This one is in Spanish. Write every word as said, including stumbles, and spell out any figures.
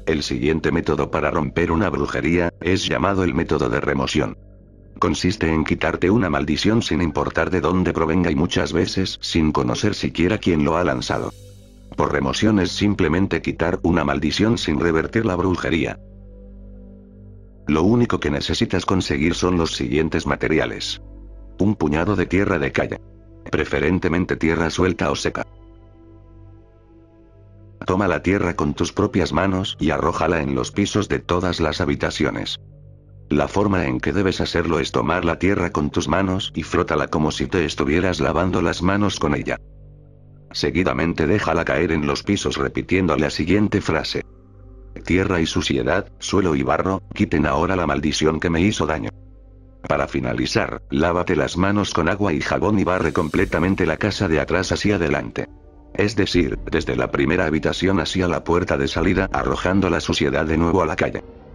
El siguiente método para romper una brujería es llamado el método de remoción. Consiste en quitarte una maldición sin importar de dónde provenga y muchas veces sin conocer siquiera quién lo ha lanzado. Por remoción es simplemente quitar una maldición sin revertir la brujería. Lo único que necesitas conseguir son los siguientes materiales. Un puñado de tierra de calle. Preferentemente tierra suelta o seca. Toma la tierra con tus propias manos y arrójala en los pisos de todas las habitaciones. La forma en que debes hacerlo es tomar la tierra con tus manos y frótala como si te estuvieras lavando las manos con ella. Seguidamente déjala caer en los pisos repitiendo la siguiente frase. Tierra y suciedad, suelo y barro, quiten ahora la maldición que me hizo daño. Para finalizar, lávate las manos con agua y jabón y barre completamente la casa de atrás hacia adelante. Es decir, desde la primera habitación hacia la puerta de salida, arrojando la suciedad de nuevo a la calle.